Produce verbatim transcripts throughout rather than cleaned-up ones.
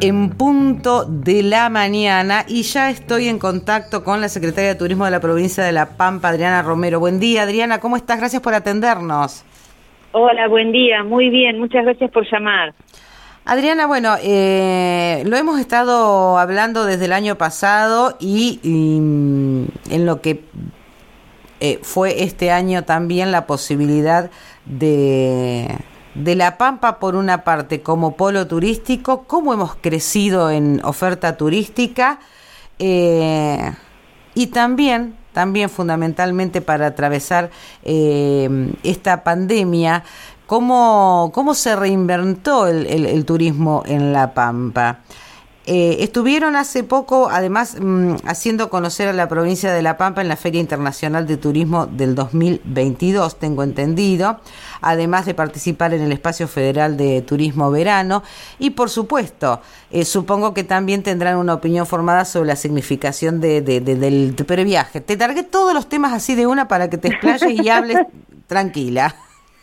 En punto de la mañana y ya estoy en contacto con la secretaria de Turismo de la provincia de La Pampa, Adriana Romero. Buen día, Adriana, ¿cómo estás? Gracias por atendernos. Hola, buen día, muy bien, muchas gracias por llamar. Adriana, bueno, eh, lo hemos estado hablando desde el año pasado y, y en lo que eh, fue este año también la posibilidad de... de La Pampa, por una parte, como polo turístico, cómo hemos crecido en oferta turística eh, y también, también fundamentalmente para atravesar eh, esta pandemia, cómo, cómo se reinventó el, el, el turismo en La Pampa. Eh, estuvieron hace poco, además, mmm, haciendo conocer a la provincia de La Pampa en la Feria Internacional de Turismo del dos mil veintidós, tengo entendido, además de participar en el Espacio Federal de Turismo Verano y, por supuesto, eh, supongo que también tendrán una opinión formada sobre la significación de, de, de, del previaje. Te largué todos los temas así de una para que te explayes y hables tranquila.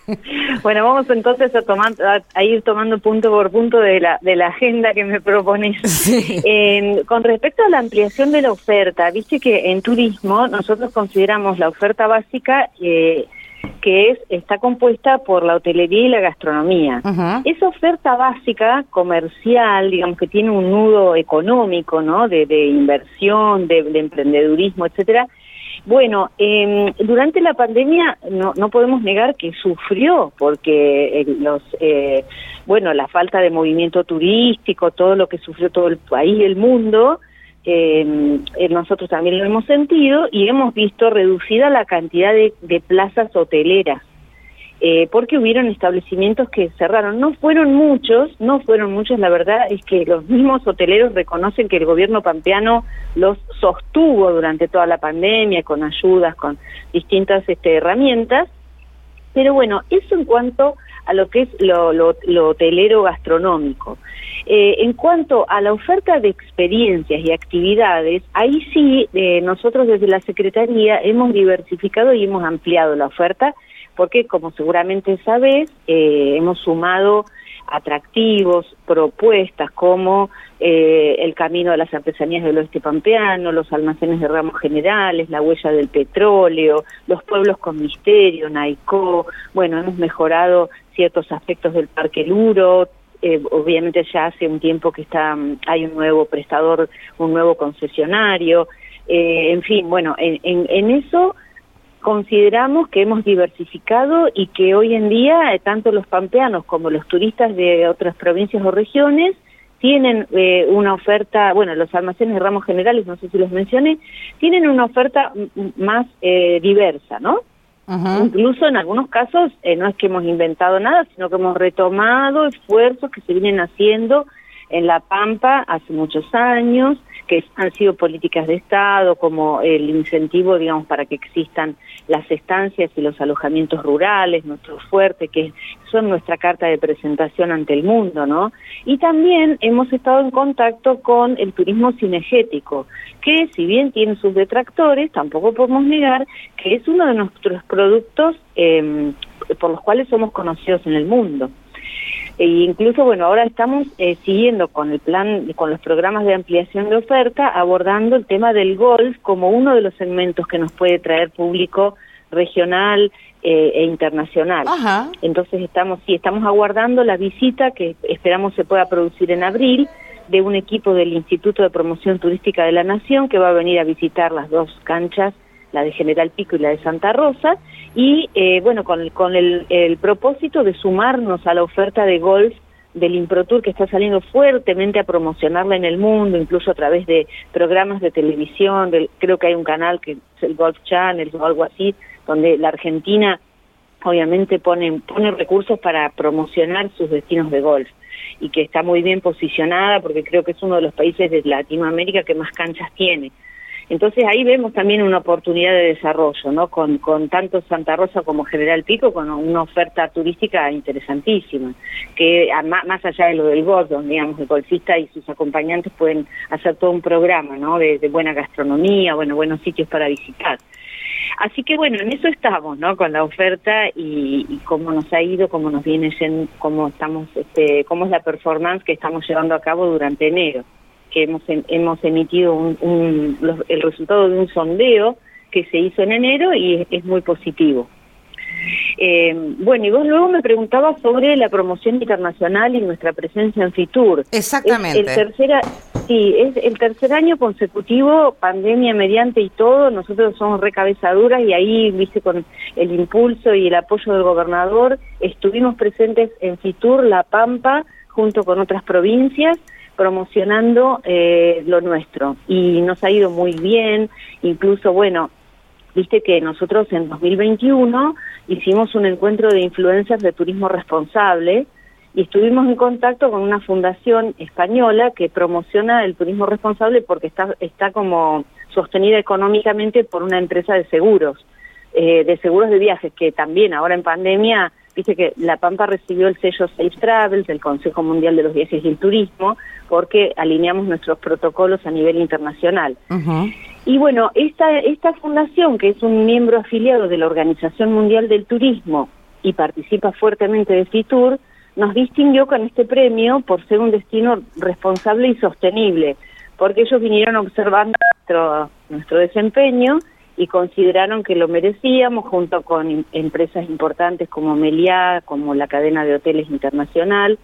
Bueno, vamos entonces a, tomar, a, a ir tomando punto por punto de la de la agenda que me propones. Sí. Eh, con respecto a la ampliación de la oferta, viste que en turismo nosotros consideramos la oferta básica eh, que es está compuesta por la hotelería y la gastronomía. Uh-huh. Esa oferta básica comercial, digamos que tiene un nudo económico, ¿no? De, de inversión, de, de emprendedurismo, etcétera. Bueno, eh, durante la pandemia no, no podemos negar que sufrió, porque eh, los, eh, bueno, la falta de movimiento turístico, todo lo que sufrió todo el país y el mundo, eh, eh, nosotros también lo hemos sentido y hemos visto reducida la cantidad de, de plazas hoteleras. Eh, porque hubieron establecimientos que cerraron. No fueron muchos, no fueron muchos, la verdad es que los mismos hoteleros reconocen que el gobierno pampeano los sostuvo durante toda la pandemia, con ayudas, con distintas este, herramientas, pero bueno, eso en cuanto a lo que es lo, lo, lo hotelero gastronómico. Eh, en cuanto a la oferta de experiencias y actividades, ahí sí, eh, nosotros desde la Secretaría hemos diversificado y hemos ampliado la oferta, porque como seguramente sabés, eh, hemos sumado atractivos, propuestas como eh, el camino de las artesanías del oeste pampeano, los almacenes de ramos generales, la huella del petróleo, los pueblos con misterio, Naicó. Bueno, hemos mejorado ciertos aspectos del Parque Luro. Eh, obviamente ya hace un tiempo que está hay un nuevo prestador, un nuevo concesionario. Eh, en fin, bueno, en, en, en eso consideramos que hemos diversificado y que hoy en día eh, tanto los pampeanos como los turistas de otras provincias o regiones tienen eh, una oferta, bueno, los almacenes de ramos generales, no sé si los mencioné, tienen una oferta m- más eh, diversa, ¿no? Uh-huh. Incluso en algunos casos eh, no es que hemos inventado nada, sino que hemos retomado esfuerzos que se vienen haciendo en La Pampa hace muchos años, que han sido políticas de Estado, como el incentivo, digamos, para que existan las estancias y los alojamientos rurales, nuestro fuerte, que son nuestra carta de presentación ante el mundo, ¿no? Y también hemos estado en contacto con el turismo cinegético, que si bien tiene sus detractores, tampoco podemos negar que es uno de nuestros productos eh, por los cuales somos conocidos en el mundo. E incluso, bueno, ahora estamos eh, siguiendo con el plan, con los programas de ampliación de oferta, abordando el tema del golf como uno de los segmentos que nos puede traer público regional eh, e internacional. Ajá. Entonces estamos, sí, estamos aguardando la visita que esperamos se pueda producir en abril de un equipo del Instituto de Promoción Turística de la Nación que va a venir a visitar las dos canchas, la de General Pico y la de Santa Rosa, y eh, bueno, con, el, con el, el propósito de sumarnos a la oferta de golf del InproTour, que está saliendo fuertemente a promocionarla en el mundo, incluso a través de programas de televisión, del, creo que hay un canal que es el Golf Channel o algo así, donde la Argentina obviamente pone, pone recursos para promocionar sus destinos de golf, y que está muy bien posicionada porque creo que es uno de los países de Latinoamérica que más canchas tiene. Entonces ahí vemos también una oportunidad de desarrollo, ¿no? Con, con tanto Santa Rosa como General Pico, con una oferta turística interesantísima, que a, más allá de lo del golf, donde digamos el golfista y sus acompañantes pueden hacer todo un programa, ¿no? De, de buena gastronomía, bueno, buenos sitios para visitar. Así que bueno, en eso estamos, ¿no? Con la oferta y, y cómo nos ha ido, cómo nos viene, cómo estamos, este, cómo es la performance que estamos llevando a cabo durante enero, que hemos hemos emitido un, un, los, el resultado de un sondeo que se hizo en enero y es, es muy positivo. Eh, bueno, y vos luego me preguntabas sobre la promoción internacional y nuestra presencia en Fitur. Exactamente. Es el tercera, sí, es el tercer año consecutivo, pandemia mediante y todo, nosotros somos recabezaduras y ahí, viste, con el impulso y el apoyo del gobernador, estuvimos presentes en Fitur, La Pampa, junto con otras provincias, promocionando eh, lo nuestro. Y nos ha ido muy bien, incluso, bueno, viste que nosotros en dos mil veintiuno hicimos un encuentro de influencers de turismo responsable y estuvimos en contacto con una fundación española que promociona el turismo responsable porque está está como sostenida económicamente por una empresa de seguros, eh, de seguros de viajes, que también ahora en pandemia, viste que La Pampa recibió el sello Safe Travels del Consejo Mundial de los Viajes y el Turismo porque alineamos nuestros protocolos a nivel internacional. Uh-huh. Y bueno, esta, esta fundación, que es un miembro afiliado de la Organización Mundial del Turismo y participa fuertemente de Fitur, nos distinguió con este premio por ser un destino responsable y sostenible, porque ellos vinieron observando nuestro, nuestro desempeño y consideraron que lo merecíamos, junto con empresas importantes como Meliá, como la cadena de hoteles internacional,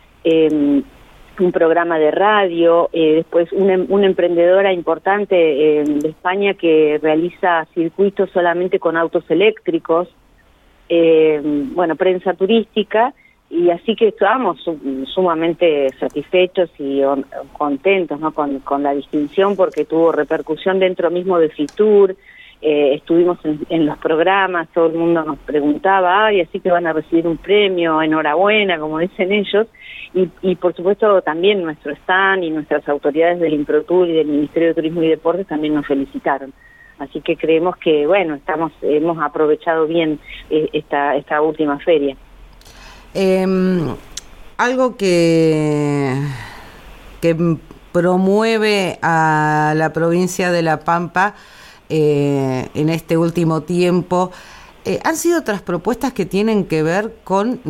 eh, un programa de radio, eh, después una, una emprendedora importante eh, de España que realiza circuitos solamente con autos eléctricos, eh, bueno, prensa turística, y así que estábamos sumamente satisfechos y on, contentos, ¿no? con, con la distinción, porque tuvo repercusión dentro mismo de Fitur. Eh, estuvimos en, en los programas, todo el mundo nos preguntaba, ay, así que van a recibir un premio, enhorabuena, como dicen ellos, y, y por supuesto también nuestro stand y nuestras autoridades del INPROTUR y del Ministerio de Turismo y Deportes también nos felicitaron. Así que creemos que, bueno, estamos hemos aprovechado bien eh, esta, esta última feria. Eh, algo que, que promueve a la provincia de La Pampa Eh, en este último tiempo, eh, han sido otras propuestas que tienen que ver con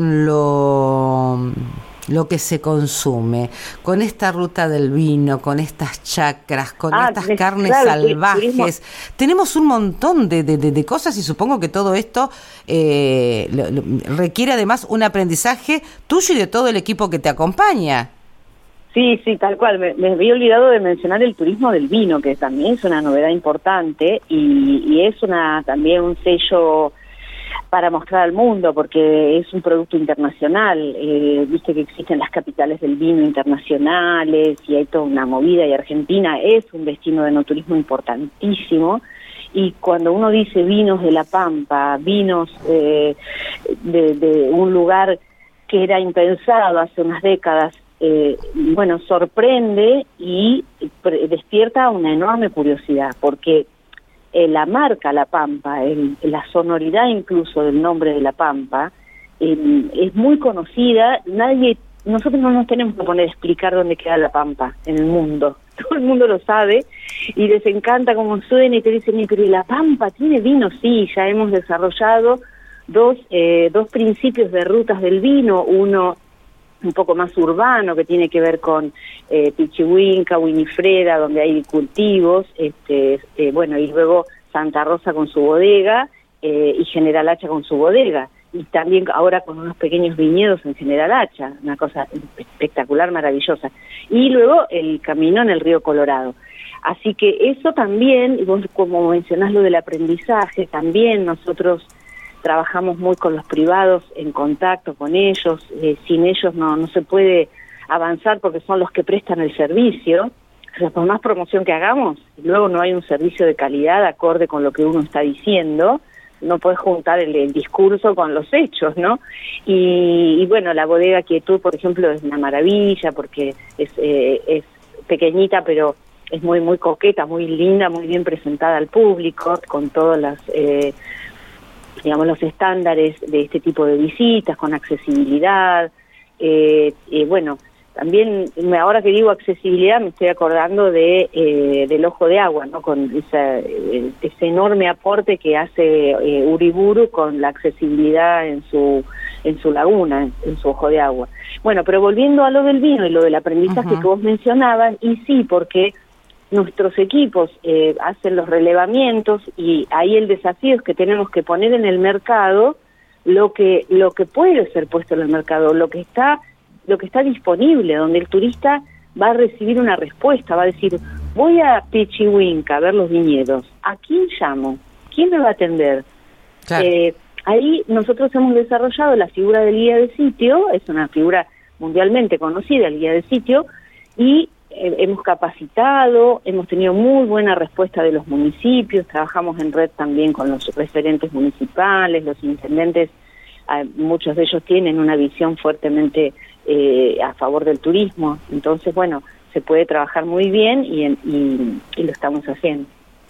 lo, lo que se consume, con esta ruta del vino, con estas chacras, con ah, estas carnes claro, salvajes. Turismo. Tenemos un montón de, de, de, de cosas y supongo que todo esto eh, lo, lo, requiere además un aprendizaje tuyo y de todo el equipo que te acompaña. Sí, sí, tal cual. Me, me había olvidado de mencionar el turismo del vino, que también es una novedad importante y, y es una también un sello para mostrar al mundo, porque es un producto internacional. Eh, viste que existen las capitales del vino internacionales y hay toda una movida, y Argentina es un destino de enoturismo importantísimo. Y cuando uno dice vinos de La Pampa, vinos eh, de, de un lugar que era impensado hace unas décadas, Eh, bueno, sorprende y despierta una enorme curiosidad, porque eh, la marca La Pampa, el, la sonoridad incluso del nombre de La Pampa, eh, es muy conocida. Nadie, nosotros no nos tenemos que poner a explicar dónde queda La Pampa en el mundo, todo el mundo lo sabe y les encanta cómo suena y te dicen, pero ¿y La Pampa tiene vino? Sí, ya hemos desarrollado dos, eh, dos principios de rutas del vino, uno un poco más urbano, que tiene que ver con eh, Pichihuinca, Winifreda, donde hay cultivos, este, eh, bueno, y luego Santa Rosa con su bodega eh, y General Hacha con su bodega, y también ahora con unos pequeños viñedos en General Hacha, una cosa espectacular, maravillosa, y luego el camino en el río Colorado. Así que eso también, y vos como mencionás lo del aprendizaje, también nosotros trabajamos muy con los privados, en contacto con ellos, eh, sin ellos no, no se puede avanzar porque son los que prestan el servicio. O sea, por más promoción que hagamos, luego no hay un servicio de calidad acorde con lo que uno está diciendo, no puedes juntar el, el discurso con los hechos, ¿no? Y, y bueno, la bodega Quietud, por ejemplo, es una maravilla porque es, eh, es pequeñita, pero es muy, muy coqueta, muy linda, muy bien presentada al público, con todas las... Eh, digamos, los estándares de este tipo de visitas, con accesibilidad, eh, eh, bueno, también, ahora que digo accesibilidad, me estoy acordando de eh, del Ojo de Agua, ¿no? Con esa, eh, ese enorme aporte que hace eh, Uriburu con la accesibilidad en su en su laguna, en, en su Ojo de Agua. Bueno, pero volviendo a lo del vino y lo del aprendizaje uh-huh. que vos mencionabas, y sí, porque nuestros equipos eh, hacen los relevamientos y ahí el desafío es que tenemos que poner en el mercado lo que lo que puede ser puesto en el mercado, lo que está lo que está disponible, donde el turista va a recibir una respuesta, va a decir, voy a Pichihuinca a ver los viñedos, ¿a quién llamo? ¿Quién me va a atender? Claro. Eh, ahí nosotros hemos desarrollado la figura del guía de sitio, es una figura mundialmente conocida, el guía de sitio, y eh, hemos capacitado, hemos tenido muy buena respuesta de los municipios, trabajamos en red también con los referentes municipales, los intendentes, eh, muchos de ellos tienen una visión fuertemente Eh, a favor del turismo, entonces bueno, se puede trabajar muy bien y, en, y, y lo estamos haciendo.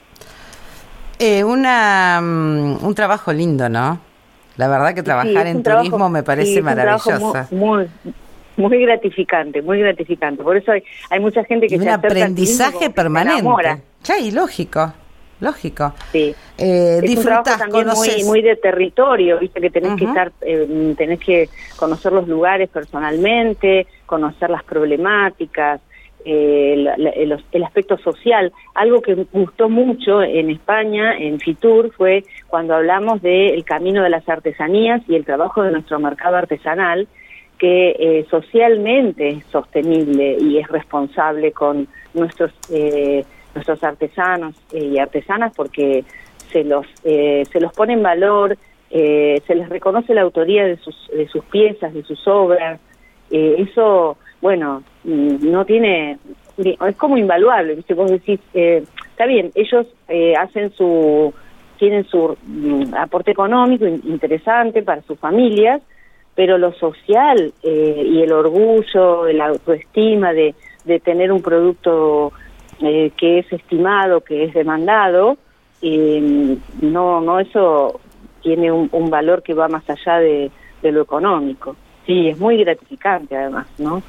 Eh, una um, un trabajo lindo, ¿no? La verdad que trabajar sí, en trabajo, turismo me parece sí, maravilloso. Muy, muy, muy gratificante, muy gratificante. Por eso hay, hay mucha gente que y se un aprendizaje permanente. Ya, y lógico. Lógico. Sí. Eh, es un trabajo también muy, muy de territorio, viste que tenés uh-huh. que estar, eh, tenés que conocer los lugares personalmente, conocer las problemáticas, eh, la, la, el, el aspecto social. Algo que me gustó mucho en España, en Fitur, fue cuando hablamos del camino de las artesanías y el trabajo de nuestro mercado artesanal, que eh, socialmente es sostenible y es responsable con nuestros eh, nuestros artesanos eh, y artesanas, porque se los eh, se los pone en valor, eh, se les reconoce la autoría de sus de sus piezas, de sus obras. Eh, eso, bueno, no tiene, es como invaluable, ¿viste? Vos decís, eh, está bien, ellos eh, hacen su, tienen su mm, aporte económico interesante para sus familias, pero lo social eh, y el orgullo, la autoestima de, de tener un producto Eh, que es estimado, que es demandado, eh, no, no eso tiene un, un valor que va más allá de, de lo económico. Sí, es muy gratificante además, ¿no?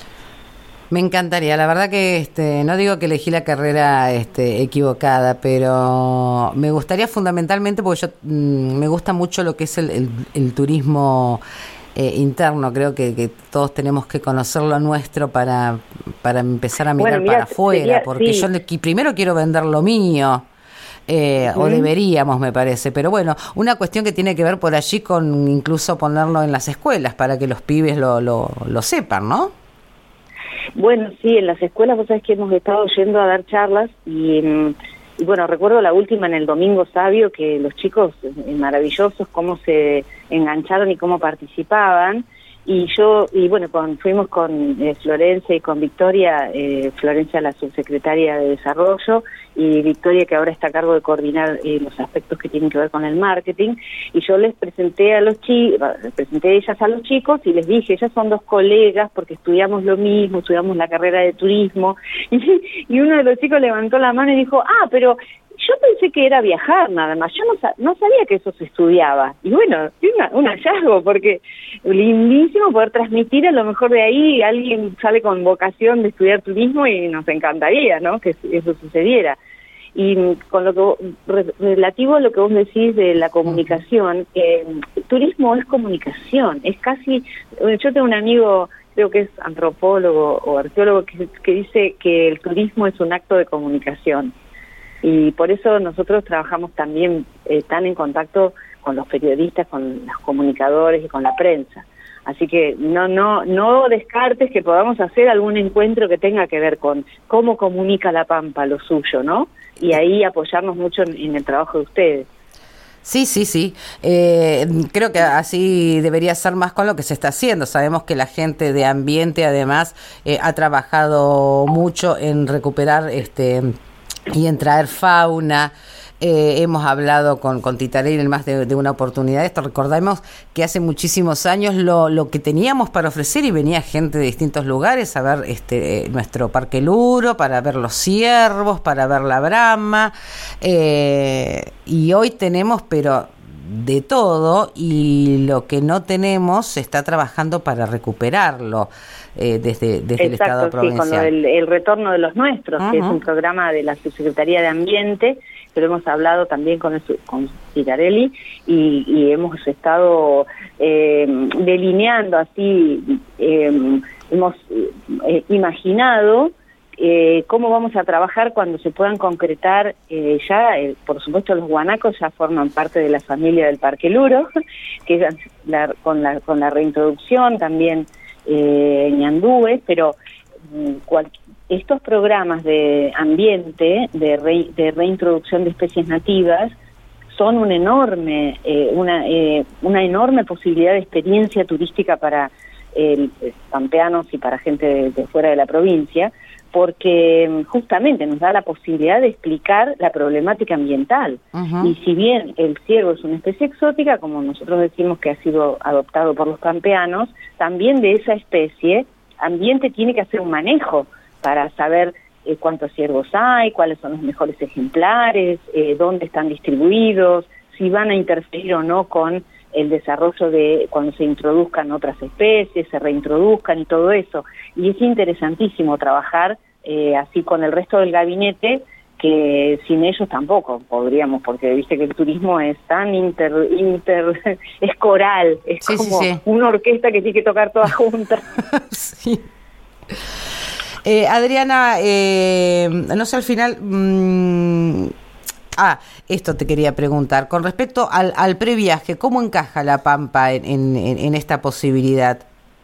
Me encantaría, la verdad que este, no digo que elegí la carrera este, equivocada, pero me gustaría fundamentalmente, porque yo mm, me gusta mucho lo que es el, el, el turismo Eh, interno, creo que, que todos tenemos que conocer lo nuestro para, para empezar a mirar bueno, mira, para afuera, sería, porque sí. yo le, primero quiero vender lo mío, eh, uh-huh. o deberíamos, me parece, pero bueno, una cuestión que tiene que ver por allí con incluso ponerlo en las escuelas para que los pibes lo, lo, lo sepan, ¿no? Bueno, sí, en las escuelas vos sabés que hemos estado yendo a dar charlas y... Y bueno, recuerdo la última en el Domingo Sabio, que los chicos eh, maravillosos, cómo se engancharon y cómo participaban. Y yo, y bueno, con, fuimos con eh, Florencia y con Victoria, eh, Florencia la subsecretaria de Desarrollo y Victoria que ahora está a cargo de coordinar eh, los aspectos que tienen que ver con el marketing. Y yo les presenté a los chicos, les presenté ellas a los chicos y les dije, ellas son dos colegas porque estudiamos lo mismo, estudiamos la carrera de turismo. Y, y uno de los chicos levantó la mano y dijo, ah, pero... yo pensé que era viajar nada más, yo no, no sabía que eso se estudiaba. Y bueno, una, un hallazgo, porque lindísimo poder transmitir, a lo mejor de ahí alguien sale con vocación de estudiar turismo y nos encantaría, ¿no?, que eso sucediera. Y con lo que relativo a lo que vos decís de la comunicación, eh, turismo es comunicación, es casi, yo tengo un amigo, creo que es antropólogo o arqueólogo, que, que dice que el turismo es un acto de comunicación. Y por eso nosotros trabajamos también eh, tan en contacto con los periodistas, con los comunicadores y con la prensa. Así que no no no descartes que podamos hacer algún encuentro que tenga que ver con cómo comunica La Pampa lo suyo, ¿no? Y ahí apoyarnos mucho en, en el trabajo de ustedes. Sí, sí, sí. Eh, creo que así debería ser más con lo que se está haciendo. Sabemos que la gente de ambiente, además, eh, ha trabajado mucho en recuperar este... y en traer fauna. Eh, hemos hablado con, con Titareira en más de, de una oportunidad. Esto recordemos que hace muchísimos años lo, lo que teníamos para ofrecer, y venía gente de distintos lugares a ver este eh, nuestro Parque Luro, para ver los ciervos, para ver la brama, eh, y hoy tenemos, pero de todo y lo que no tenemos se está trabajando para recuperarlo eh, desde, desde el Estado provincial. Sí, con lo del, el retorno de los nuestros, uh-huh. que es un programa de la Subsecretaría de Ambiente, que lo hemos hablado también con, el, con Citarelli y, y hemos estado eh, delineando así, eh, hemos eh, imaginado Eh, cómo vamos a trabajar cuando se puedan concretar eh, ya, eh, por supuesto los guanacos ya forman parte de la familia del Parque Luro, que es la, con, la, con la reintroducción también eh, ñandúes, pero cual, estos programas de ambiente, de, re, de reintroducción de especies nativas, son un enorme, eh, una, eh, una enorme posibilidad de experiencia turística para eh, pampeanos y para gente de, de fuera de la provincia, porque justamente nos da la posibilidad de explicar la problemática ambiental. Uh-huh. Y si bien el ciervo es una especie exótica, como nosotros decimos que ha sido adoptado por los pampeanos, también de esa especie, ambiente tiene que hacer un manejo para saber eh, cuántos ciervos hay, cuáles son los mejores ejemplares, eh, dónde están distribuidos, si van a interferir o no con el desarrollo de cuando se introduzcan otras especies, se reintroduzcan y todo eso. Y es interesantísimo trabajar eh, así con el resto del gabinete, que sin ellos tampoco podríamos, porque viste que el turismo es tan inter... inter es coral, es sí, como sí, sí. una orquesta que tiene que tocar todas juntas. Sí. Eh, Adriana, eh, no sé, al final... Mmm... Ah, esto te quería preguntar. Con respecto al, al previaje, ¿cómo encaja La Pampa en, en, en esta posibilidad?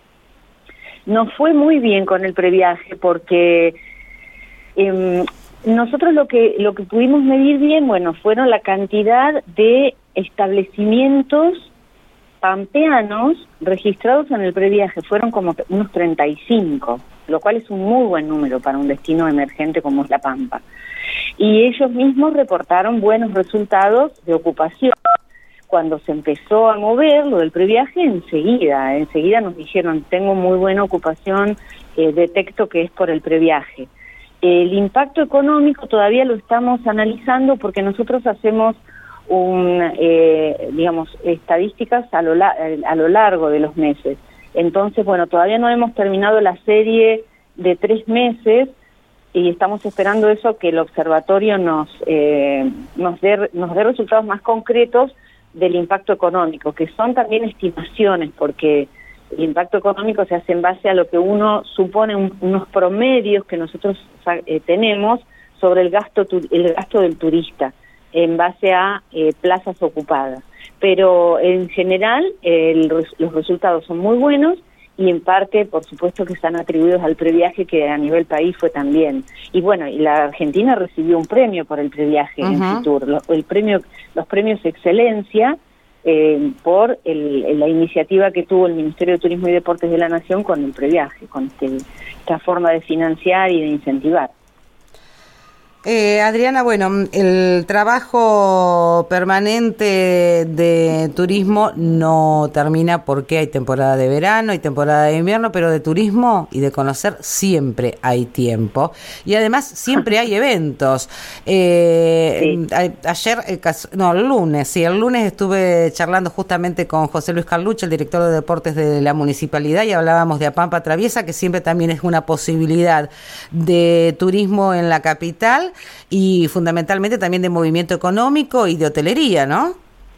Nos fue muy bien con el previaje porque eh, nosotros lo que lo que pudimos medir bien, bueno, fueron la cantidad de establecimientos pampeanos registrados en el previaje. Fueron como unos treinta y cinco, lo cual es un muy buen número para un destino emergente como es La Pampa. Y ellos mismos reportaron buenos resultados de ocupación. Cuando se empezó a mover lo del previaje, enseguida, enseguida nos dijeron, tengo muy buena ocupación, eh, detecto que es por el previaje. El impacto económico todavía lo estamos analizando porque nosotros hacemos un, eh, digamos, estadísticas a lo, a lo largo de los meses. Entonces, bueno, todavía no hemos terminado la serie de tres meses, y estamos esperando eso, que el observatorio nos eh, nos dé nos dé resultados más concretos del impacto económico, que son también estimaciones, porque el impacto económico se hace en base a lo que uno supone, un, unos promedios que nosotros eh, tenemos sobre el gasto el gasto del turista, en base a eh, plazas ocupadas. Pero en general eh, el, los resultados son muy buenos, y en parte, por supuesto, que están atribuidos al previaje, que a nivel país fue también. Y bueno, y la Argentina recibió un premio por el previaje uh-huh. en Fitur, los, el premio, los premios Excelencia, eh, por el, la iniciativa que tuvo el Ministerio de Turismo y Deportes de la Nación con el previaje, con este, esta forma de financiar y de incentivar. Eh, Adriana, bueno, el trabajo permanente de turismo no termina porque hay temporada de verano, hay temporada de invierno, pero de turismo y de conocer siempre hay tiempo. Y además siempre hay eventos. Eh, sí. a, ayer, no, el lunes, sí, el lunes estuve charlando justamente con José Luis Carlucho, el director de deportes de la municipalidad, y hablábamos de Apampa Traviesa, que siempre también es una posibilidad de turismo en la capital, y fundamentalmente también de movimiento económico y de hotelería, ¿no?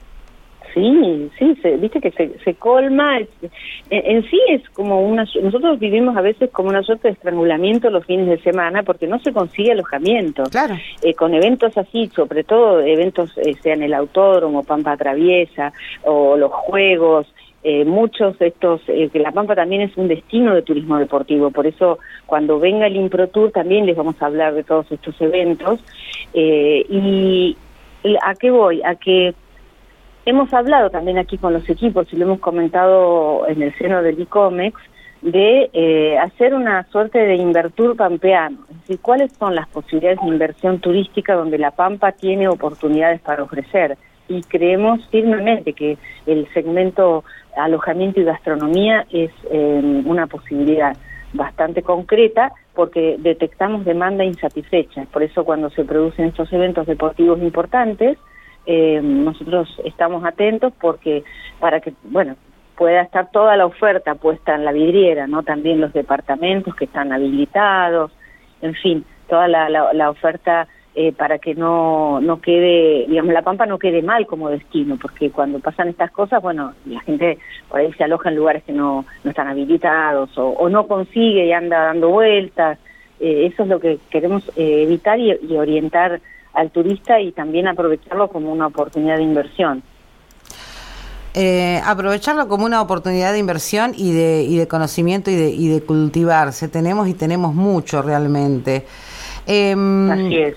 Sí, sí, se, viste que se, se colma, en, en sí es como una, nosotros vivimos a veces como una suerte de estrangulamiento los fines de semana porque no se consigue alojamiento. Claro. Eh, con eventos así, sobre todo eventos, eh, sean el autódromo, Pampa Traviesa, o los juegos, Eh, muchos de estos, eh, que La Pampa también es un destino de turismo deportivo, por eso cuando venga el ImproTour también les vamos a hablar de todos estos eventos. Eh, y ¿a qué voy? A que hemos hablado también aquí con los equipos, y lo hemos comentado en el seno del ICOMEX, de eh, hacer una suerte de Invertur pampeano, es decir, cuáles son las posibilidades de inversión turística donde La Pampa tiene oportunidades para ofrecer. Y creemos firmemente que el segmento alojamiento y gastronomía es eh, una posibilidad bastante concreta, porque detectamos demanda insatisfecha. Por eso cuando se producen estos eventos deportivos importantes, eh, nosotros estamos atentos porque para que, bueno, pueda estar toda la oferta puesta en la vidriera, ¿no? También los departamentos que están habilitados, en fin, toda la, la, la oferta eh, para que no, no quede, digamos, La Pampa no quede mal como destino, porque cuando pasan estas cosas, bueno, la gente por ahí se aloja en lugares que no, no están habilitados o, o no consigue y anda dando vueltas. Eh, eso es lo que queremos eh, evitar y, y orientar al turista y también aprovecharlo como una oportunidad de inversión. Eh, aprovecharlo como una oportunidad de inversión y de, y de conocimiento y de, y de cultivarse. Tenemos y tenemos mucho realmente. Eh, Así es.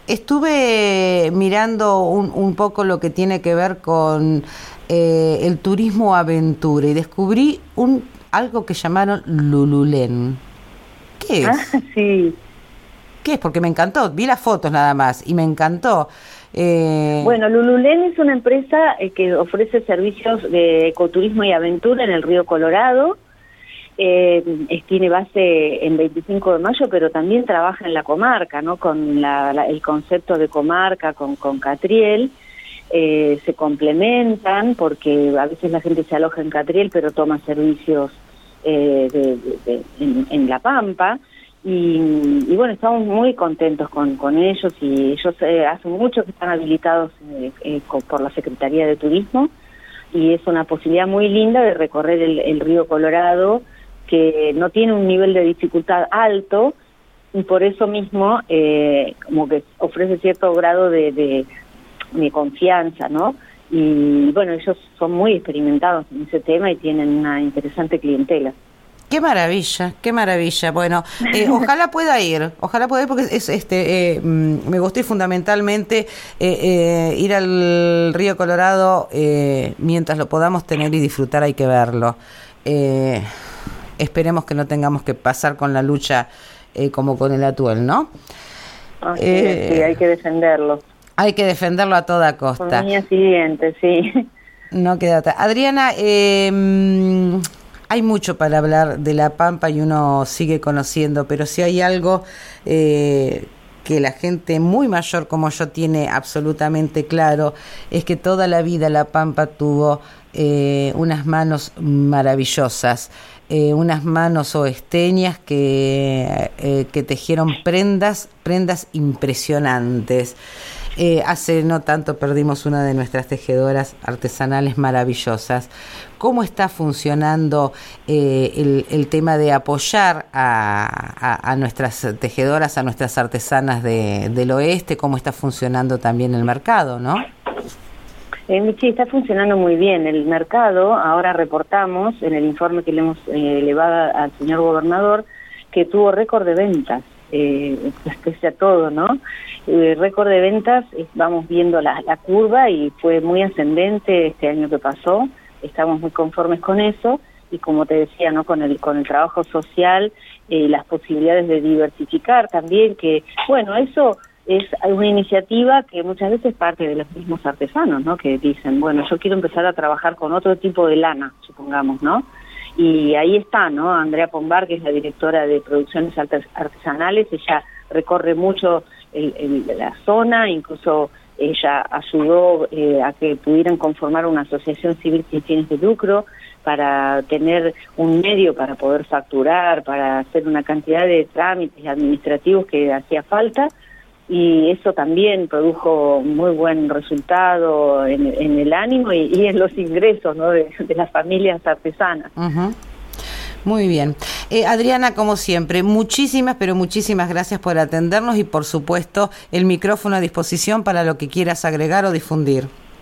Estuve mirando un, un poco lo que tiene que ver con eh, el turismo aventura y descubrí un algo que llamaron Lululén. ¿Qué es? Ah, sí. ¿Qué es? Porque me encantó. Vi las fotos nada más y me encantó. Eh... Bueno, Lululén es una empresa eh, que ofrece servicios de ecoturismo y aventura en el río Colorado. Eh, es, tiene base en veinticinco de mayo, pero también trabaja en la comarca, ¿no? Con la, la, el concepto de comarca, con, con Catriel. Eh, se complementan porque a veces la gente se aloja en Catriel, pero toma servicios eh, de, de, de, en, en La Pampa. Y, y bueno, estamos muy contentos con, con ellos y ellos eh, hace mucho que están habilitados eh, eh, por la Secretaría de Turismo y es una posibilidad muy linda de recorrer el, el río Colorado, que no tiene un nivel de dificultad alto y por eso mismo eh, como que ofrece cierto grado de, de, de confianza, ¿no? Y bueno, ellos son muy experimentados en ese tema y tienen una interesante clientela. Qué maravilla, qué maravilla. Bueno, eh, ojalá pueda ir, ojalá pueda ir porque es este eh, me gustó y fundamentalmente eh, eh, ir al río Colorado eh, mientras lo podamos tener y disfrutar hay que verlo. Eh, esperemos que no tengamos que pasar con la lucha eh, como con el Atuel, ¿no? Oh, sí, eh, sí, hay que defenderlo. Hay que defenderlo a toda costa. Con uñas y dientes, sí. No queda otra. Adriana, eh, hay mucho para hablar de La Pampa y uno sigue conociendo, pero si hay algo eh, que la gente muy mayor como yo tiene absolutamente claro, es que toda la vida La Pampa tuvo eh, unas manos maravillosas, eh, unas manos oesteñas que, eh, que tejieron prendas, prendas impresionantes. Eh, hace no tanto perdimos una de nuestras tejedoras artesanales maravillosas. ¿Cómo está funcionando eh, el, el tema de apoyar a, a, a nuestras tejedoras, a nuestras artesanas de, del oeste? ¿Cómo está funcionando también el mercado, no? Eh, sí, está funcionando muy bien. El mercado, ahora reportamos en el informe que le hemos eh, elevado al señor gobernador, que tuvo récord de ventas. Eh, pese a todo, ¿no? Eh, récord de ventas, eh, vamos viendo la, la curva y fue muy ascendente este año que pasó, estamos muy conformes con eso y como te decía, ¿no? Con el, con el trabajo social y eh, las posibilidades de diversificar también, que bueno, eso es una iniciativa que muchas veces parte de los mismos artesanos, ¿no? Que dicen, bueno, yo quiero empezar a trabajar con otro tipo de lana, supongamos, ¿no? Y ahí está, ¿no? Andrea Pombar, que es la directora de producciones artesanales, ella recorre mucho el, el, la zona, incluso ella ayudó eh, a que pudieran conformar una asociación civil sin fines de lucro para tener un medio para poder facturar, para hacer una cantidad de trámites administrativos que hacía falta, y eso también produjo muy buen resultado en, en el ánimo y, y en los ingresos, ¿no? de, de las familias artesanas. Uh-huh. Muy bien. Eh, Adriana, como siempre, muchísimas, pero muchísimas gracias por atendernos y, por supuesto, el micrófono a disposición para lo que quieras agregar o difundir.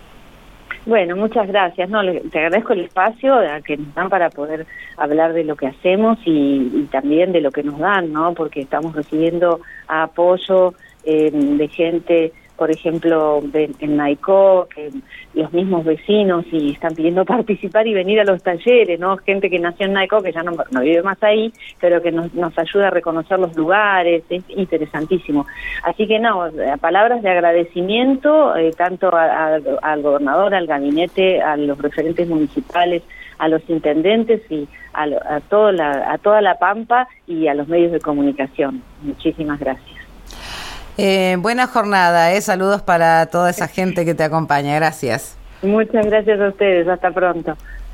Bueno, muchas gracias. No, le, te agradezco el espacio que nos dan para poder hablar de lo que hacemos y, y también de lo que nos dan, ¿no? Porque estamos recibiendo apoyo Eh, de gente, por ejemplo, de, en Naicó, que los mismos vecinos y están pidiendo participar y venir a los talleres, ¿no? Gente que nació en Naicó, que ya no, no vive más ahí, pero que nos, nos ayuda a reconocer los lugares, es interesantísimo. Así que no, palabras de agradecimiento, eh, tanto a, a, al gobernador, al gabinete, a los referentes municipales, a los intendentes y a, a, toda la, a toda la Pampa y a los medios de comunicación. Muchísimas gracias. Eh, buena jornada, eh. Saludos para toda esa gente que te acompaña. Gracias. Muchas gracias a ustedes. Hasta pronto.